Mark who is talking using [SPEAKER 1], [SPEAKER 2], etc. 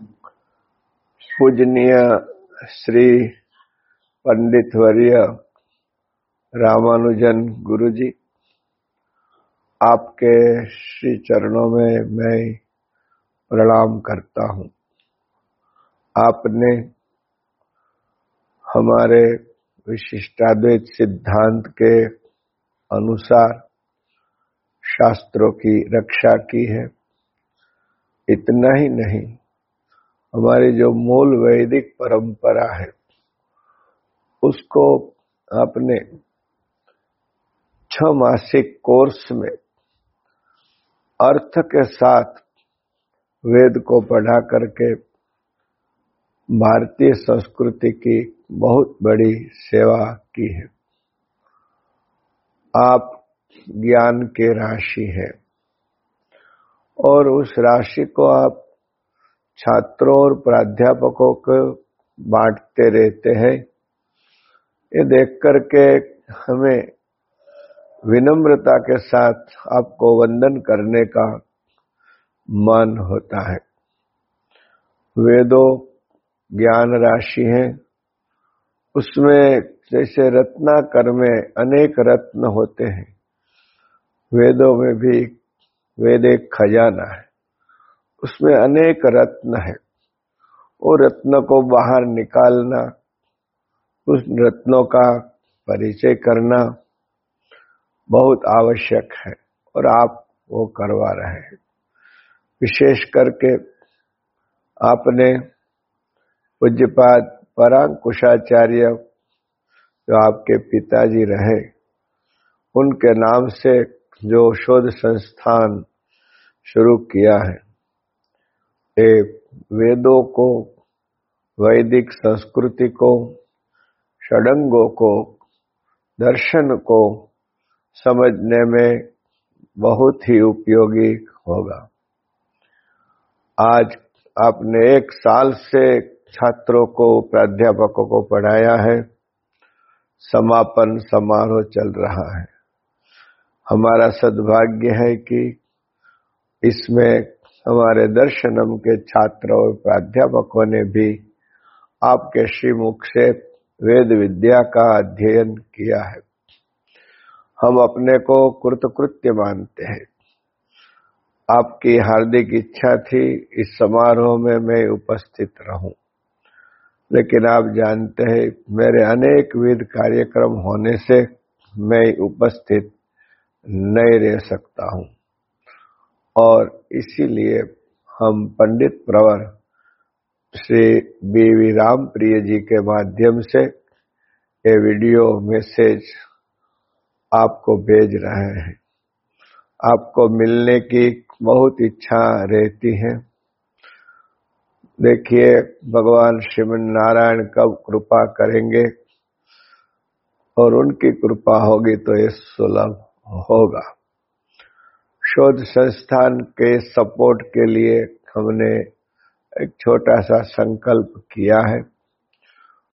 [SPEAKER 1] पूजनीय श्री पंडित वर्य रामानुजन गुरु जी, आपके श्री चरणों में मैं प्रणाम करता हूँ। आपने हमारे विशिष्टाद्वैत सिद्धांत के अनुसार शास्त्रों की रक्षा की है। इतना ही नहीं, हमारी जो मूल वैदिक परंपरा है उसको आपने 6 मासिक कोर्स में अर्थ के साथ वेद को पढ़ा करके भारतीय संस्कृति की बहुत बड़ी सेवा की है। आप ज्ञान की राशि है और उस राशि को आप छात्रों और प्राध्यापकों को बांटते रहते हैं। ये देख करके हमें विनम्रता के साथ आपको वंदन करने का मन होता है। वेदों ज्ञान राशि है, उसमें जैसे रत्नाकर में अनेक रत्न होते हैं, वेदों में भी वेद एक खजाना है, उसमें अनेक रत्न है। वो रत्न को बाहर निकालना, उस रत्नों का परिचय करना बहुत आवश्यक है और आप वो करवा रहे हैं। विशेष करके आपने पूज्यपाद परांकुशाचार्य जो आपके पिताजी रहे, उनके नाम से जो शोध संस्थान शुरू किया है, ये वेदों को, वैदिक संस्कृति को, षडंगों को, दर्शन को समझने में बहुत ही उपयोगी होगा। आज आपने 1 साल से छात्रों को, प्राध्यापकों को पढ़ाया है। समापन समारोह चल रहा है। हमारा सद्भाग्य है कि इसमें हमारे दर्शनम के छात्रों और प्राध्यापकों ने भी आपके श्रीमुख से वेद विद्या का अध्ययन किया है। हम अपने को कृतकृत्य मानते हैं। आपकी हार्दिक इच्छा थी इस समारोह में मैं उपस्थित रहूं, लेकिन आप जानते हैं मेरे अनेक विध कार्यक्रम होने से मैं उपस्थित नहीं रह सकता हूं और इसीलिए हम पंडित प्रवर श्री बी.वी. रामप्रिय जी के माध्यम से ये वीडियो मैसेज आपको भेज रहे हैं। आपको मिलने की बहुत इच्छा रहती है। देखिए, भगवान श्रीमन नारायण कब कृपा करेंगे और उनकी कृपा होगी तो ये सुलभ होगा। शोध संस्थान के सपोर्ट के लिए हमने एक छोटा सा संकल्प किया है।